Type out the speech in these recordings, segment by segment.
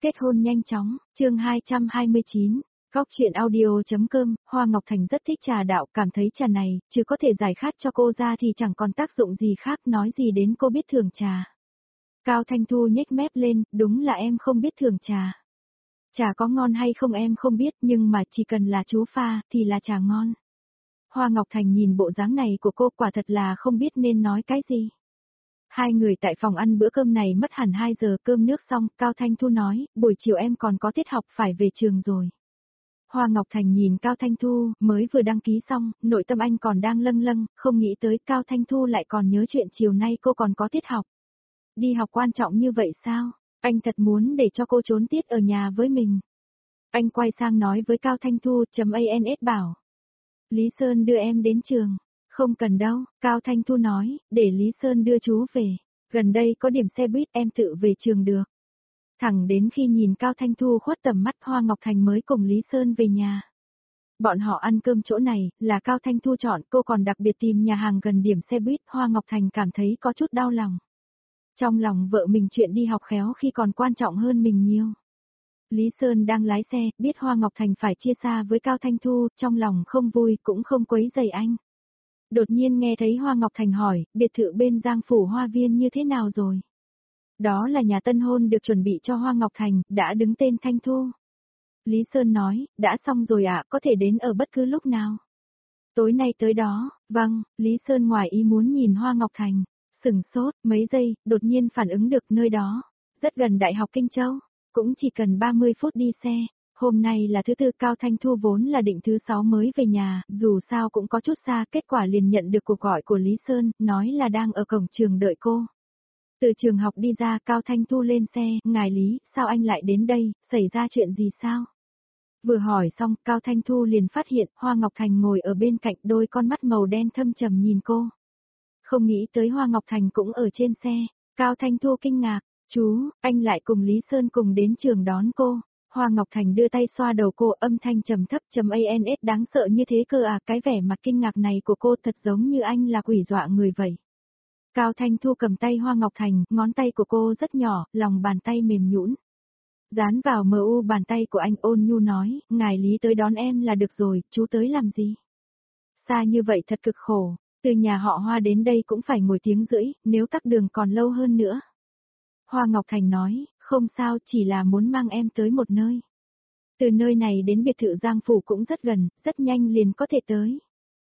kết hôn nhanh chóng, chương 229. Góc chuyện audio.com, Hoa Ngọc Thành rất thích trà đạo, cảm thấy trà này, chứ có thể giải khát cho cô ra thì chẳng còn tác dụng gì khác, nói gì đến cô biết thưởng trà. Cao Thanh Thu nhếch mép lên, đúng là em không biết thưởng trà. Trà có ngon hay không em không biết, nhưng mà chỉ cần là chú pha, thì là trà ngon. Hoa Ngọc Thành nhìn bộ dáng này của cô quả thật là không biết nên nói cái gì. Hai người tại phòng ăn bữa cơm này mất hẳn 2 giờ, cơm nước xong, Cao Thanh Thu nói, buổi chiều em còn có tiết học phải về trường rồi. Hoa Ngọc Thành nhìn Cao Thanh Thu, mới vừa đăng ký xong, nội tâm anh còn đang lâng lâng, không nghĩ tới Cao Thanh Thu lại còn nhớ chuyện chiều nay cô còn có tiết học. Đi học quan trọng như vậy sao? Anh thật muốn để cho cô trốn tiết ở nhà với mình. Anh quay sang nói với Cao Thanh Thu.ans bảo. Lý Sơn đưa em đến trường. Không cần đâu, Cao Thanh Thu nói, để Lý Sơn đưa chú về. Gần đây có điểm xe buýt em tự về trường được. Thẳng đến khi nhìn Cao Thanh Thu khuất tầm mắt, Hoa Ngọc Thành mới cùng Lý Sơn về nhà. Bọn họ ăn cơm chỗ này, là Cao Thanh Thu chọn, cô còn đặc biệt tìm nhà hàng gần điểm xe buýt, Hoa Ngọc Thành cảm thấy có chút đau lòng. Trong lòng vợ mình chuyện đi học khéo khi còn quan trọng hơn mình nhiều. Lý Sơn đang lái xe, biết Hoa Ngọc Thành phải chia xa với Cao Thanh Thu, trong lòng không vui cũng không quấy rầy anh. Đột nhiên nghe thấy Hoa Ngọc Thành hỏi, biệt thự bên Giang Phủ Hoa Viên như thế nào rồi? Đó là nhà tân hôn được chuẩn bị cho Hoa Ngọc Thành, đã đứng tên Thanh Thu. Lý Sơn nói, đã xong rồi ạ, có thể đến ở bất cứ lúc nào. Tối nay tới đó, vâng, Lý Sơn ngoài ý muốn nhìn Hoa Ngọc Thành, sửng sốt, mấy giây, đột nhiên phản ứng được nơi đó. Rất gần Đại học Kinh Châu, cũng chỉ cần 30 phút đi xe. Hôm nay là thứ tư, Cao Thanh Thu vốn là định thứ 6 mới về nhà, dù sao cũng có chút xa, kết quả liền nhận được cuộc gọi của Lý Sơn, nói là đang ở cổng trường đợi cô. Từ trường học đi ra, Cao Thanh Thu lên xe, ngài Lý, sao anh lại đến đây, xảy ra chuyện gì sao? Vừa hỏi xong, Cao Thanh Thu liền phát hiện, Hoa Ngọc Thành ngồi ở bên cạnh, đôi con mắt màu đen thâm trầm nhìn cô. Không nghĩ tới Hoa Ngọc Thành cũng ở trên xe, Cao Thanh Thu kinh ngạc, chú, anh lại cùng Lý Sơn cùng đến trường đón cô. Hoa Ngọc Thành đưa tay xoa đầu cô, âm thanh trầm thấp.ans đáng sợ như thế cơ à, cái vẻ mặt kinh ngạc này của cô thật giống như anh là quỷ dọa người vậy. Cao Thanh Thu cầm tay Hoa Ngọc Thành, ngón tay của cô rất nhỏ, lòng bàn tay mềm nhũn. Dán vào mu bàn tay của anh, ôn nhu nói, ngài Lý tới đón em là được rồi, chú tới làm gì? Xa như vậy thật cực khổ, từ nhà họ Hoa đến đây cũng phải ngồi tiếng rưỡi, nếu tắc đường còn lâu hơn nữa. Hoa Ngọc Thành nói, không sao, chỉ là muốn mang em tới một nơi. Từ nơi này đến biệt thự Giang Phủ cũng rất gần, rất nhanh liền có thể tới.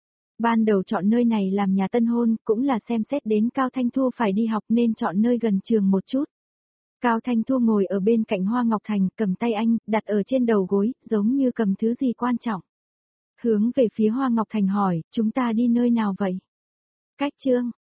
Ban đầu chọn nơi này làm nhà tân hôn, cũng là xem xét đến Cao Thanh Thu phải đi học nên chọn nơi gần trường một chút. Cao Thanh Thu ngồi ở bên cạnh Hoa Ngọc Thành, cầm tay anh, đặt ở trên đầu gối, giống như cầm thứ gì quan trọng. Hướng về phía Hoa Ngọc Thành hỏi, chúng ta đi nơi nào vậy? Cách chương,